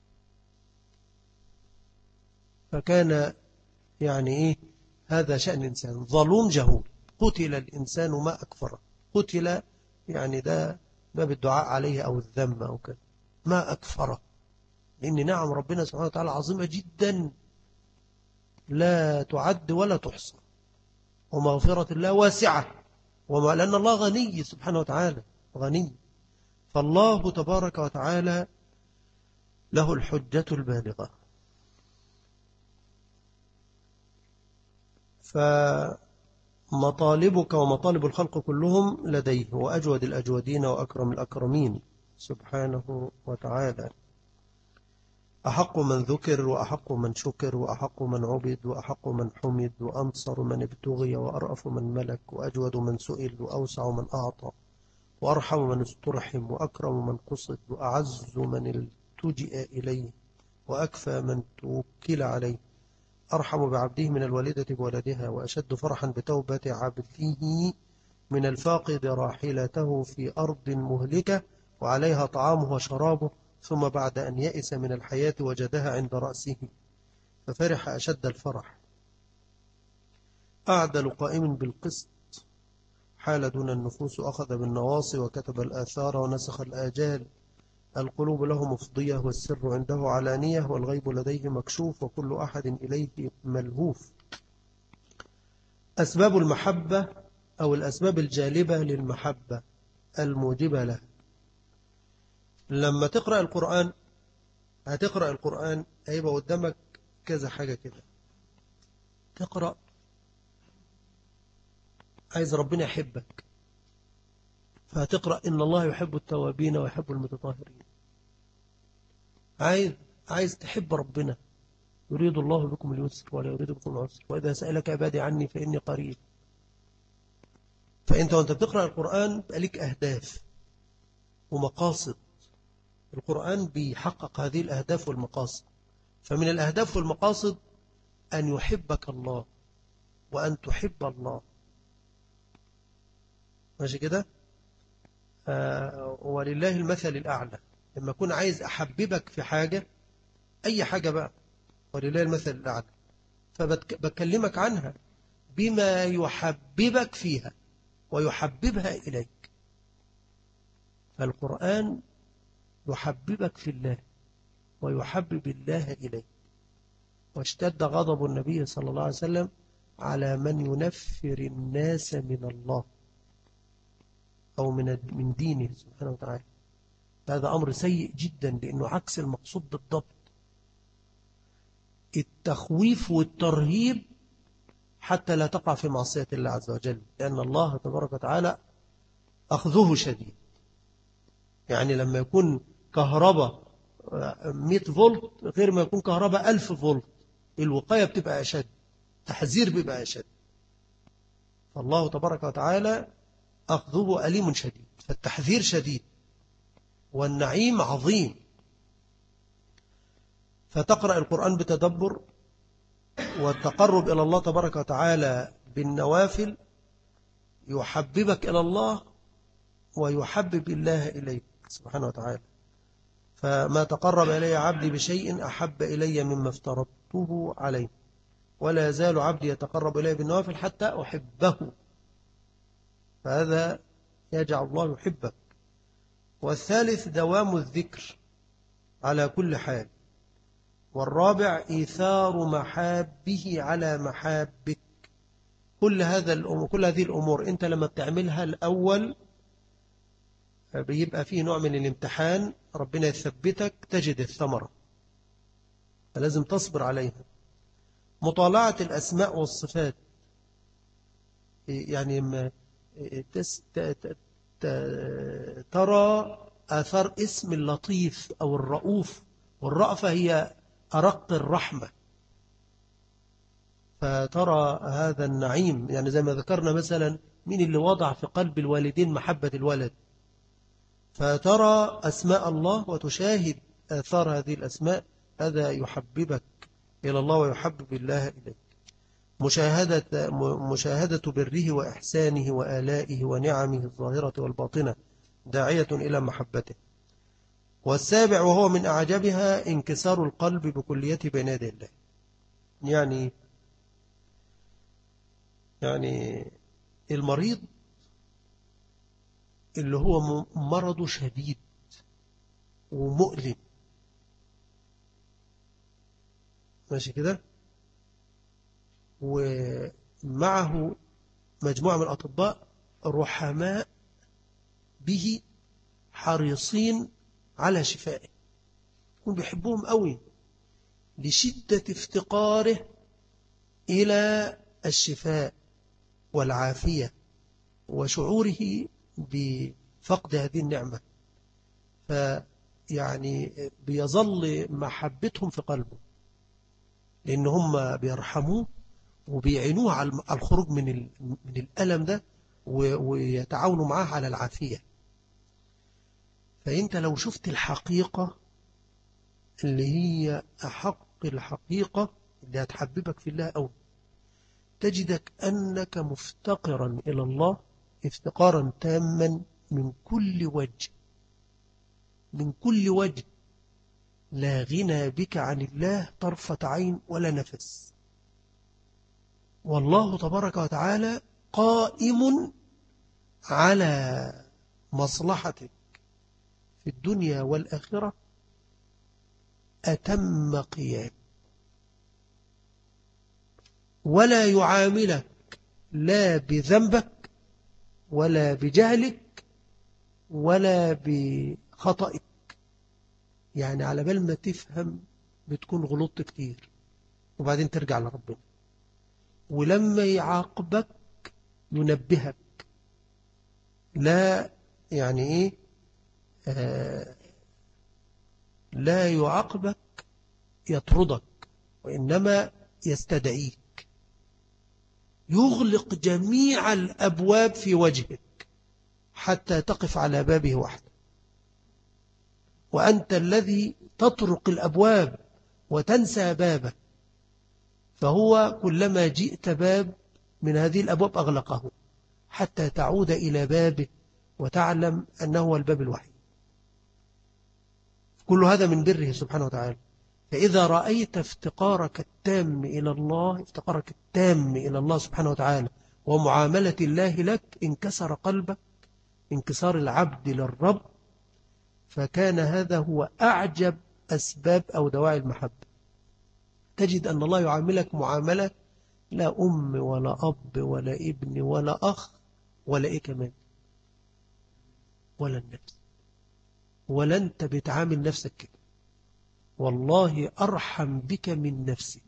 فكان يعني إيه هذا شأن الإنسان ظلوم جهول، قتل الإنسان ما أكفره، قتل يعني ده باب الدعاء عليه أو الذم أو كذا، ما أكفره، لأن نعم ربنا سبحانه وتعالى عظيمة جدا لا تعد ولا تحصى، ومغفرة الله واسعة، وما لأن الله غني سبحانه وتعالى غني، فالله تبارك وتعالى له الحجة البالغة. فمطالبك ومطالب الخلق كلهم لديه، وأجود الأجودين وأكرم الأكرمين سبحانه وتعالى. أحق من ذكر وأحق من شكر وأحق من عبد وأحق من حمد وأنصر من ابتغي وأرأف من ملك وأجود من سئل وأوسع من أعطى وأرحم من استرحم وأكرم من قصد وأعز من التجئ إليه وأكفى من توكل عليه، أرحم بعبده من الوالدة بولدها، وأشد فرحا بتوبة عبده من الفاقد راحلته في أرض مهلكة وعليها طعامه وشرابه، ثم بعد أن يئس من الحياة وجدها عند رأسه ففرح أشد الفرح. أعدل قائم بالقسط، حال دون النفوس، أخذ بالنواصي وكتب الآثار ونسخ الآجال، القلوب له مفضية والسر عنده علانية والغيب لديه مكشوف وكل أحد إليه ملهوف. أسباب المحبة أو الأسباب الجالبة للمحبة الموجبة له. لما تقرأ القرآن هتقرأ القرآن هيبقى قدامك كذا حاجة كده، تقرأ عايز ربنا يحبك فهتقرأ إن الله يحب التوابين ويحب المتطهرين. عايز عايز تحب ربنا، يريد الله بكم اليسر ولا يريد بكم العسر وإذا سألك عبادي عني فإني قريب. فأنت وأنت بتقرأ القرآن بقى لك أهداف ومقاصد، القرآن بيحقق هذه الأهداف والمقاصد. فمن الأهداف والمقاصد أن يحبك الله وأن تحب الله، ماشي كده؟ آه ولله المثل الأعلى. لما أكون عايز أحببك في حاجة، أي حاجة بقى، ولله المثل الأعلى، فبكلمك عنها بما يحببك فيها ويحببها إليك. فالقرآن يحببك في الله ويحبب الله إليك. واشتد غضب النبي صلى الله عليه وسلم على من ينفر الناس من الله أو من من دينه سبحانه وتعالى. هذا أمر سيء جدا لأنه عكس المقصود بالضبط. التخويف والترهيب حتى لا تقع في معصية الله عز وجل، لأن الله تبارك وتعالى أخذه شديد. يعني لما يكون كهرباء مئة فولت غير ما يكون كهرباء ألف فولت، الوقاية بتبقى أشد، تحذير بيبقى أشد. فالله تبارك وتعالى أخذه أليم شديد، فالتحذير شديد والنعيم عظيم. فتقرأ القرآن بتدبر والتقرب إلى الله تبارك وتعالى بالنوافل يحببك إلى الله ويحبب الله إليك سبحانه وتعالى. فما تقرب إلي عبدي بشيء أحب إلي مما افترضته عليه، ولا يزال عبدي يتقرب إلي بالنوافل حتى أحبه، فهذا يجعل الله يحبك. والثالث دوام الذكر على كل حال. والرابع إيثار محابه على محابك. كل هذا الأمور كل هذه الأمور أنت لما بتعملها الأول بيبقى فيه نوع من الامتحان، ربنا يثبتك تجد الثمرة، فلازم تصبر عليها. مطالعة الأسماء والصفات، يعني ترى آثار اسم اللطيف أو الرؤوف، والرأفة هي أرق الرحمة، فترى هذا النعيم. يعني زي ما ذكرنا مثلا مين اللي وضع في قلب الوالدين محبة الولد، فترى أسماء الله وتشاهد آثار هذه الأسماء، هذا يحببك إلى الله ويحبب الله إليك. مشاهدة, مشاهدة بره وإحسانه وآلائه ونعمه الظاهرة والباطنة داعية إلى محبته. والسابع وهو من أعجبها انكسار القلب بكليته بين يدي الله. يعني يعني المريض اللي هو مرضه شديد ومؤلم، ماشي كده، ومعه مجموعة من الأطباء رحماء به حريصين على شفائه، يكون بيحبهم قوي لشدة افتقاره إلى الشفاء والعافية وشعوره بفقد هذه النعمة، فيعني بيظل محبتهم في قلبه، لأن هم بيرحموه وبيعينوه على الخروج من من الألم ده ويتعاونوا معاه على العافية. فأنت لو شفت الحقيقة اللي هي أحق الحقيقة اللي هتحببك في الله أوي، تجدك أنك مفتقرا إلى الله افتقارا تاما من كل وجه، من كل وجه، لا غنى بك عن الله طرفة عين ولا نفس. والله تبارك وتعالى قائم على مصلحتك في الدنيا والآخرة أتم قيام، ولا يعاملك لا بذنبك ولا بجهلك ولا بخطئك. يعني على بال ما تفهم بتكون غلطت كتير وبعدين ترجع لربنا، ولما يعاقبك ينبهك، لا يعني ايه آه لا يعاقبك يطردك، وإنما يستدعيك، يغلق جميع الأبواب في وجهك حتى تقف على بابه وحده، وأنت الذي تطرق الأبواب وتنسى بابه، فهو كلما جئت باب من هذه الأبواب أغلقه حتى تعود إلى بابه وتعلم أنه هو الباب الوحيد. كل هذا من بره سبحانه وتعالى. فإذا رأيت افتقارك التام إلى الله، افتقارك التام إلى الله سبحانه وتعالى ومعاملة الله لك، انكسر قلبك انكسار العبد للرب، فكان هذا هو أعجب أسباب أو دواعي المحبة. تجد أن الله يعاملك معاملة لا أم ولا أب ولا ابن ولا أخ ولا إيه كمان ولا النفس، ولا أنت بتعامل نفسك كده، والله أرحم بك من نفسك،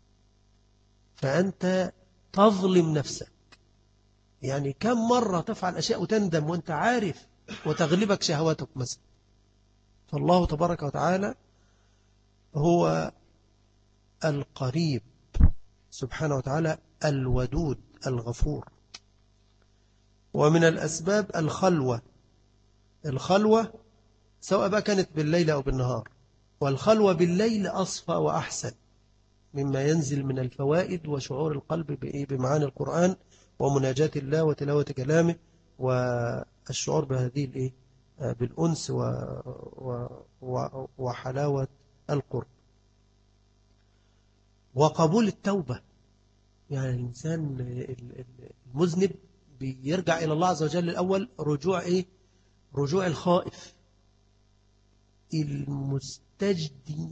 فأنت تظلم نفسك. يعني كم مرة تفعل أشياء وتندم وأنت عارف وتغلبك شهواتك مثلا. فالله تبارك وتعالى هو القريب سبحانه وتعالى الودود الغفور. ومن الأسباب الخلوة، الخلوة سواء بقى كانت بالليل أو بالنهار، والخلوة بالليل أصفى وأحسن مما ينزل من الفوائد وشعور القلب بمعاني القرآن ومناجاة الله وتلاوة كلامه والشعور بهذه الإيه بالأنس و... و... و... وحلاوة القرب. وقبول التوبة، يعني الإنسان المذنب بيرجع إلى الله عز وجل الأول رجوع إيه؟ رجوع الخائف المستجدي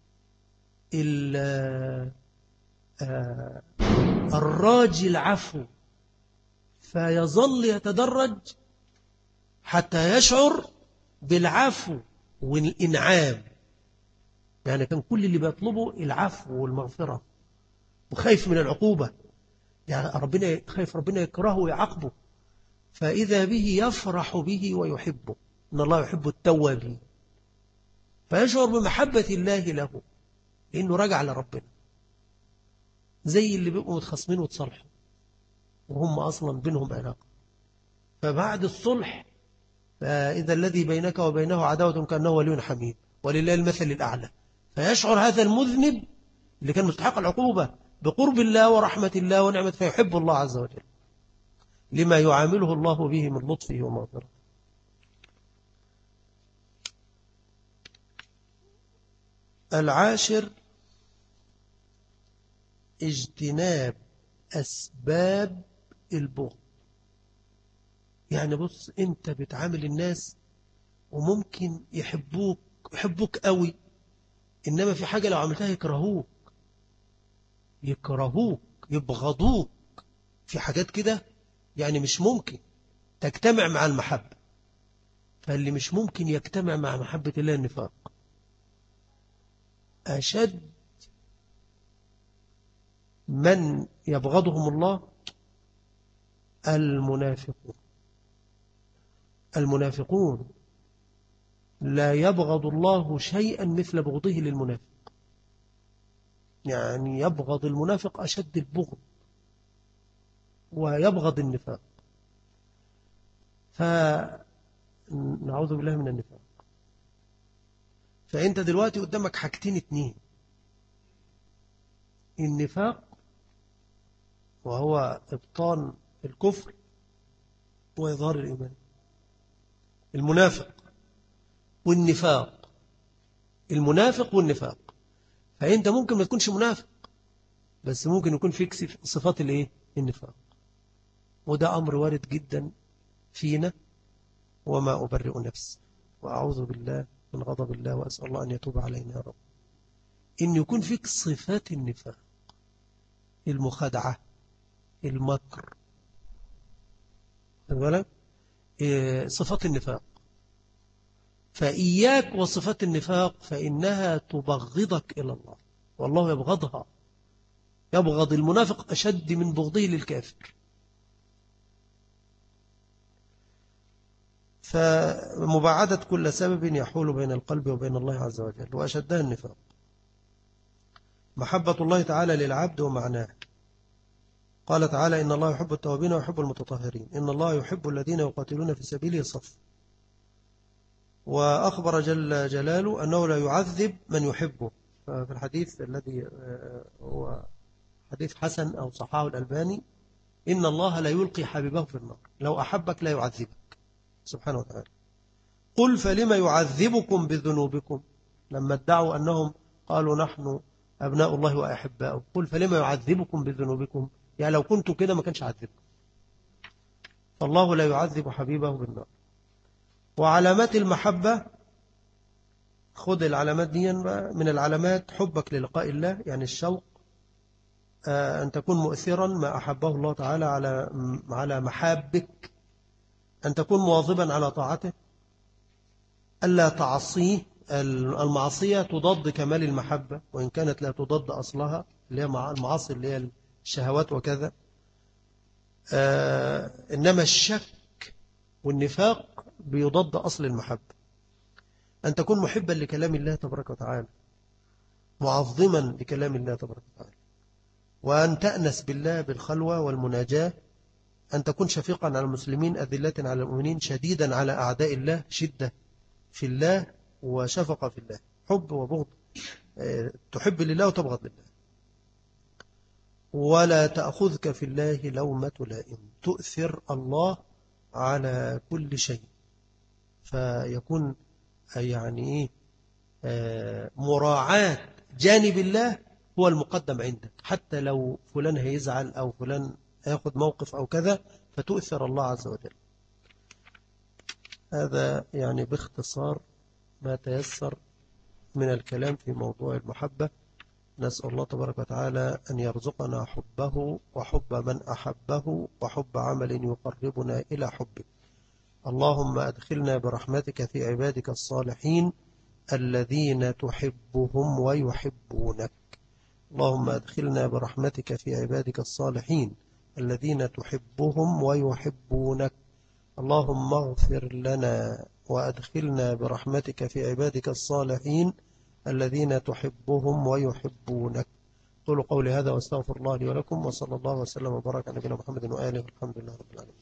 الراجي العفو، فيظل يتدرج حتى يشعر بالعفو والإنعام. يعني كان كل اللي بيطلبه العفو والمغفرة وخايف من العقوبة، يعني ربنا خايف ربنا يكرهه ويعاقبه، فإذا به يفرح به ويحبه، إن الله يحب التوابين، فيشعر بمحبة الله له لأنه رجع لربنا. زي اللي بيبقوا متخاصمين وتصالحوا وهم أصلا بينهم علاقة، فبعد الصلح فإذا الذي بينك وبينه عداوة كأنه ولي حميم ولله المثل الأعلى، فيشعر هذا المذنب اللي كان مستحق العقوبة بقرب الله ورحمة الله ونعمة، فيحب الله عز وجل لما يعامله الله به من لطفه ومغفرته. العاشر اجتناب أسباب البغض. يعني بص، انت بتعامل الناس وممكن يحبوك يحبوك قوي، إنما في حاجة لو عملتها يكرهوك يكرهوك يبغضوك، في حاجات كده يعني مش ممكن تجتمع مع المحبة. فاللي مش ممكن يجتمع مع محبة الله النفاق. أشد من يبغضهم الله المنافقون. المنافقون لا يبغض الله شيئا مثل بغضه للمنافق، يعني يبغض المنافق أشد البغض ويبغض النفاق. فنعوذ بالله من النفاق. فأنت دلوقتي قدامك حاجتين اتنين: النفاق وهو إبطان الكفر وإظهار الإيمان، المنافق والنفاق، المنافق والنفاق. فأنت ممكن ما تكونش منافق، بس ممكن يكون فيك صفات الايه؟ النفاق. وده أمر وارد جدا فينا، وما أبرئ نفسي وأعوذ بالله من غضب الله وأسأل الله أن يتوب علينا يا رب. إن يكون فيك صفات النفاق: المخادعة، المكر، إيه صفات النفاق. فإياك وصفات النفاق، فإنها تبغضك إلى الله، والله يبغضها. يبغض المنافق أشد من بغضه للكافر. فمباعدة كل سبب يحول بين القلب وبين الله عز وجل، وأشدها النفاق. محبة الله تعالى للعبد ومعناه. قال تعالى: إن الله يحب التوابين ويحب المتطهرين، إن الله يحب الذين يقاتلون في سبيله صف. وأخبر جل جلاله أنه لا يعذب من يحبه. ففي الحديث الذي هو حديث حسن أو صححه الألباني: إن الله لا يلقي حبيبه في النار، لو أحبك لا يعذبك سبحانه وتعالى. قل فلما يعذبكم بذنوبكم، لما ادعوا أنهم قالوا نحن أبناء الله وأحباؤه، قل فلما يعذبكم بذنوبكم، يعني لو كنتوا كده ما كانش عذبكم. فالله لا يعذب حبيبه بالنار. وعلامات المحبة، خذ العلامات دي من العلامات: حبك للقاء الله، يعني الشوق، أن تكون مؤثرا ما أحبه الله تعالى على على محابك، أن تكون مواظبا على طاعته، ألا تعصيه. المعصية تضاد كمال المحبة، وإن كانت لا تضاد أصلها، اللي هي المعاصي اللي هي الشهوات وكذا. آه إنما الشك والنفاق بيضاد أصل المحبة. أن تكون محبا لكلام الله تبارك وتعالى، معظما لكلام الله تبارك وتعالى، وأن تأنس بالله بالخلوة والمناجاة، أن تكون شفيقا على المسلمين، أذلة على المؤمنين، شديدا على أعداء الله، شدة في الله وشفقة في الله، حب وبغض، تحب لله وتبغض لله. ولا تأخذك في الله لومة لائم، تؤثر الله على كل شيء، فيكون يعني إيه مراعاة جانب الله هو المقدم عندك، حتى لو فلان هيزعل أو فلان هياخد موقف أو كذا، فتؤثر الله عز وجل. هذا يعني باختصار ما تيسر من الكلام في موضوع المحبة. نسأل الله تبارك وتعالى أن يرزقنا حبه وحب من أحبه وحب عمل يقربنا إلى حبه. اللهم أدخلنا برحمتك في عبادك الصالحين الذين تحبهم ويحبونك. اللهم أدخلنا برحمتك في عبادك الصالحين الذين تحبهم ويحبونك. اللهم اغفر لنا وأدخلنا برحمتك في عبادك الصالحين الذين تحبهم ويحبونك. قولوا قولي هذا واستغفر الله لي ولكم، وصلى الله وسلم وبارك على نبينا محمد وآله، والحمد لله رب العالمين.